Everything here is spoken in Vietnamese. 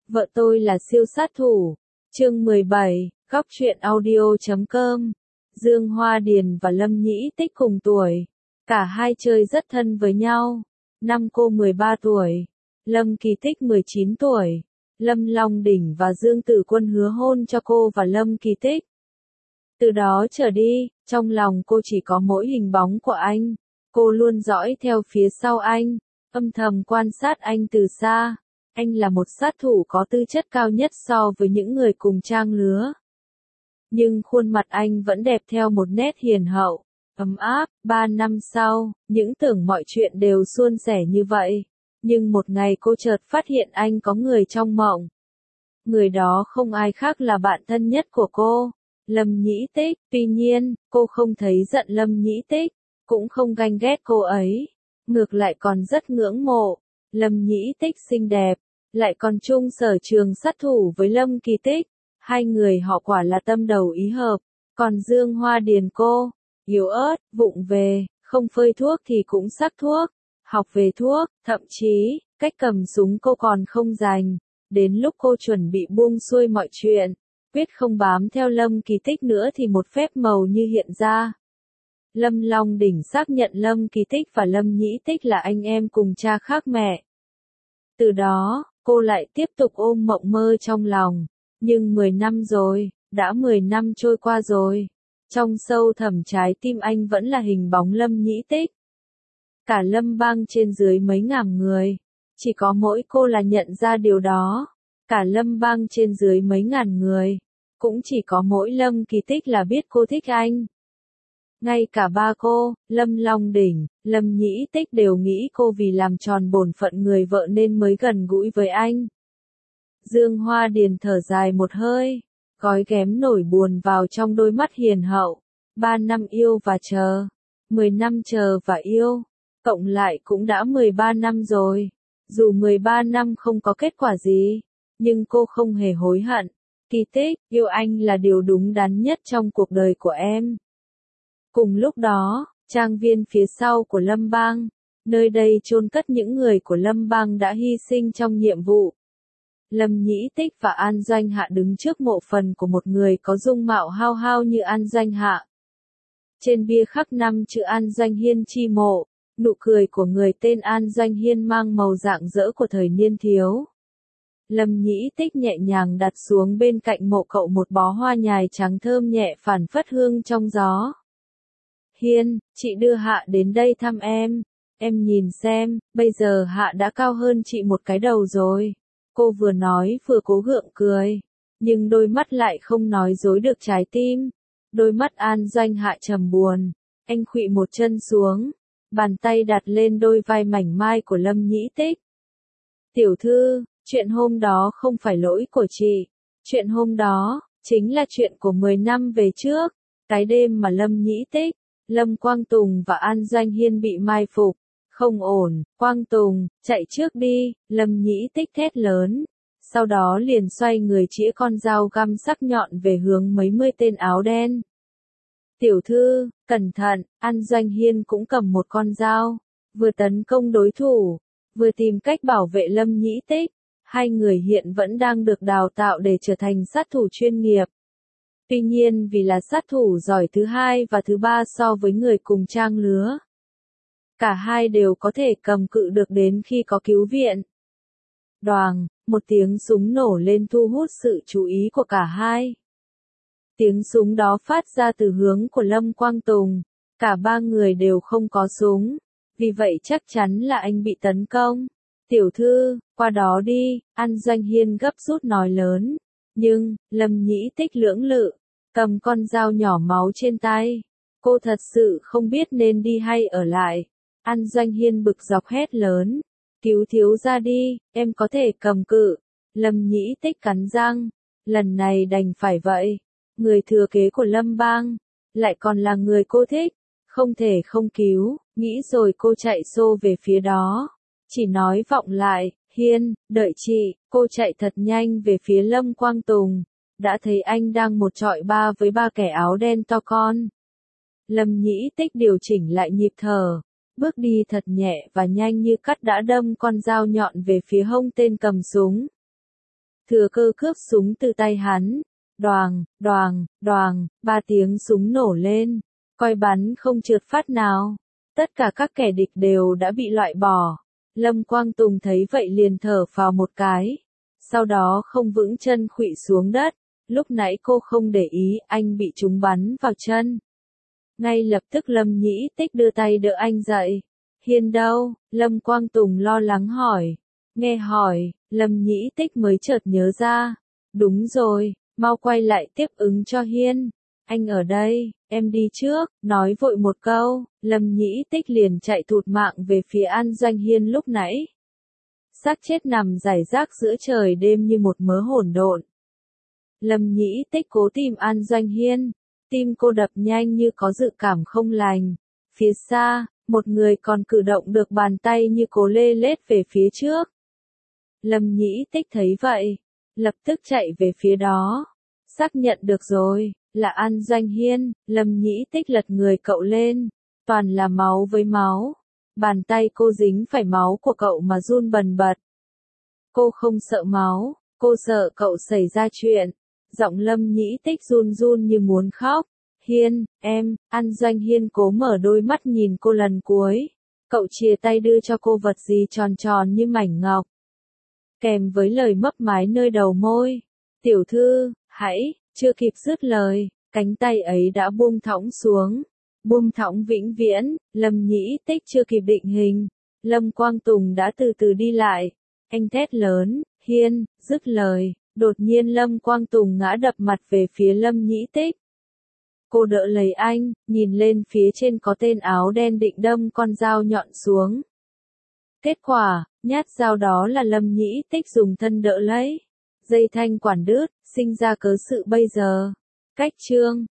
Vợ tôi là siêu sát thủ. Chương 17, Góc truyện audio.com. Dương Hoa Điền và Lâm Nhĩ Tích cùng tuổi. Cả hai chơi rất thân với nhau. Năm cô 13 tuổi. Lâm Kỳ Tích 19 tuổi. Lâm Long Đỉnh và Dương Tử Quân hứa hôn cho cô và Lâm Kỳ Tích. Từ đó trở đi, trong lòng cô chỉ có mỗi hình bóng của anh. Cô luôn dõi theo phía sau anh, âm thầm quan sát anh từ xa. Anh là một sát thủ có tư chất cao nhất so với những người cùng trang lứa. Nhưng khuôn mặt anh vẫn đẹp theo một nét hiền hậu, ấm áp. 3 năm sau, những tưởng mọi chuyện đều suôn sẻ như vậy. Nhưng một ngày cô chợt phát hiện anh có người trong mộng. Người đó không ai khác là bạn thân nhất của cô, Lâm Nhĩ Tích. Tuy nhiên, cô không thấy giận Lâm Nhĩ Tích, cũng không ganh ghét cô ấy. Ngược lại còn rất ngưỡng mộ. Lâm Nhĩ Tích xinh đẹp, lại còn chung sở trường sát thủ với Lâm Kỳ Tích. Hai người họ quả là tâm đầu ý hợp. Còn Dương Hoa Điền cô, yếu ớt, vụng về, không phơi thuốc thì cũng sắc thuốc, học về thuốc, thậm chí, cách cầm súng cô còn không rành. Đến lúc cô chuẩn bị buông xuôi mọi chuyện, quyết không bám theo Lâm Kỳ Tích nữa thì một phép màu như hiện ra. Lâm Long Đỉnh xác nhận Lâm Kỳ Tích và Lâm Nhĩ Tích là anh em cùng cha khác mẹ. Từ đó, cô lại tiếp tục ôm mộng mơ trong lòng. Nhưng 10 năm rồi, đã 10 năm trôi qua rồi. Trong sâu thẳm trái tim anh vẫn là hình bóng Lâm Nhĩ Tích. Cả Lâm Bang trên dưới mấy ngàn người, chỉ có mỗi cô là nhận ra điều đó. Cả Lâm Bang trên dưới mấy ngàn người, cũng chỉ có mỗi Lâm Kỳ Tích là biết cô thích anh. Ngay cả ba cô, Lâm Long Đỉnh, Lâm Nhĩ Tích đều nghĩ cô vì làm tròn bổn phận người vợ nên mới gần gũi với anh. Dương Hoa Điền thở dài một hơi, gói ghém nỗi buồn vào trong đôi mắt hiền hậu. 3 năm yêu và chờ, 10 năm chờ và yêu, cộng lại cũng đã 13 năm rồi. Dù 13 năm không có kết quả gì, nhưng cô không hề hối hận. Kỳ Tích, yêu anh là điều đúng đắn nhất trong cuộc đời của em. Cùng lúc đó, trang viên phía sau của Lâm Bang, nơi đây chôn cất những người của Lâm Bang đã hy sinh trong nhiệm vụ. Lâm Nhĩ Tích và An Doanh Hạ đứng trước mộ phần của một người có dung mạo hao hao như An Doanh Hạ. Trên bia khắc 5 chữ An Doanh Hiên chi mộ, nụ cười của người tên An Doanh Hiên mang màu rạng rỡ của thời niên thiếu. Lâm Nhĩ Tích nhẹ nhàng đặt xuống bên cạnh mộ cậu một bó hoa nhài trắng thơm nhẹ phảng phất hương trong gió. Hiên, chị đưa Hạ đến đây thăm em nhìn xem, bây giờ Hạ đã cao hơn chị một cái đầu rồi. Cô vừa nói vừa cố gượng cười, nhưng đôi mắt lại không nói dối được trái tim. Đôi mắt An Doanh Hạ trầm buồn, anh khuỵu một chân xuống, bàn tay đặt lên đôi vai mảnh mai của Lâm Nhĩ Tích. Tiểu thư, chuyện hôm đó không phải lỗi của chị, chuyện hôm đó, chính là chuyện của 10 năm về trước, cái đêm mà Lâm Nhĩ Tích, Lâm Quang Tùng và An Doanh Hiên bị mai phục. Không ổn, Quang Tùng, chạy trước đi, Lâm Nhĩ Tích thét lớn. Sau đó liền xoay người chĩa con dao găm sắc nhọn về hướng mấy mươi tên áo đen. Tiểu thư, cẩn thận, An Doanh Hiên cũng cầm một con dao, vừa tấn công đối thủ, vừa tìm cách bảo vệ Lâm Nhĩ Tích. Hai người hiện vẫn đang được đào tạo để trở thành sát thủ chuyên nghiệp. Tuy nhiên vì là sát thủ giỏi thứ hai và thứ ba so với người cùng trang lứa, cả hai đều có thể cầm cự được đến khi có cứu viện. Đoàng, một tiếng súng nổ lên thu hút sự chú ý của cả hai. Tiếng súng đó phát ra từ hướng của Lâm Quang Tùng. Cả ba người đều không có súng, vì vậy chắc chắn là anh bị tấn công. Tiểu thư, qua đó đi, An Doanh Hiên gấp rút nói lớn. Nhưng, Lâm Nhĩ Tích lưỡng lự, cầm con dao nhỏ máu trên tay. Cô thật sự không biết nên đi hay ở lại. An Doanh Hiên bực dọc hét lớn. Cứu thiếu ra đi, em có thể cầm cự. Lâm Nhĩ Tích cắn răng. Lần này đành phải vậy. Người thừa kế của Lâm Bang, lại còn là người cô thích. Không thể không cứu, nghĩ rồi cô chạy xô về phía đó. Chỉ nói vọng lại, Hiên, đợi chị, cô chạy thật nhanh về phía Lâm Quang Tùng. Đã thấy anh đang một trọi ba với ba kẻ áo đen to con. Lâm Nhĩ Tích điều chỉnh lại nhịp thở, bước đi thật nhẹ và nhanh như cắt đã đâm con dao nhọn về phía hông tên cầm súng. thừa cơ cướp súng từ tay hắn. Đoàng, đoàng, đoàng, 3 tiếng súng nổ lên, coi bắn không trượt phát nào. Tất cả các kẻ địch đều đã bị loại bỏ. Lâm Quang Tùng thấy vậy liền thở phào một cái. Sau đó không vững chân khuỵu xuống đất. Lúc nãy cô không để ý anh bị chúng bắn vào chân. Ngay lập tức Lâm Nhĩ Tích đưa tay đỡ anh dậy. Hiên đâu? Lâm Quang Tùng lo lắng hỏi. Nghe hỏi, Lâm Nhĩ Tích mới chợt nhớ ra. Đúng rồi, mau quay lại tiếp ứng cho Hiên. Anh ở đây, em đi trước, nói vội một câu, Lâm Nhĩ Tích liền chạy thụt mạng về phía An Doanh Hiên lúc nãy. Xác chết nằm rải rác giữa trời đêm như một mớ hỗn độn. Lâm Nhĩ Tích cố tìm An Doanh Hiên, tim cô đập nhanh như có dự cảm không lành. Phía xa, một người còn cử động được bàn tay như cố lê lết về phía trước. Lâm Nhĩ Tích thấy vậy, lập tức chạy về phía đó. Xác nhận được rồi, là An Doanh Hiên, Lâm Nhĩ Tích lật người cậu lên, toàn là máu với máu. Bàn tay cô dính phải máu của cậu mà run bần bật. Cô không sợ máu, cô sợ cậu xảy ra chuyện. Giọng Lâm Nhĩ Tích run run như muốn khóc. Hiên, em, An Doanh Hiên cố mở đôi mắt nhìn cô lần cuối. Cậu chìa tay đưa cho cô vật gì tròn tròn như mảnh ngọc. Kèm với lời mấp mái nơi đầu môi. Tiểu thư, hãy, chưa kịp dứt lời, cánh tay ấy đã buông thõng xuống. Buông thõng vĩnh viễn, Lâm Nhĩ Tích chưa kịp định hình. Lâm Quang Tùng đã từ từ đi lại. Anh thét lớn, Hiên, dứt lời. Đột nhiên Lâm Quang Tùng ngã đập mặt về phía Lâm Nhĩ Tích. Cô đỡ lấy anh, nhìn lên phía trên có tên áo đen định đâm con dao nhọn xuống. Kết quả, nhát dao đó là Lâm Nhĩ Tích dùng thân đỡ lấy. Dây thanh quản đứt, sinh ra cớ sự bây giờ. Cách chương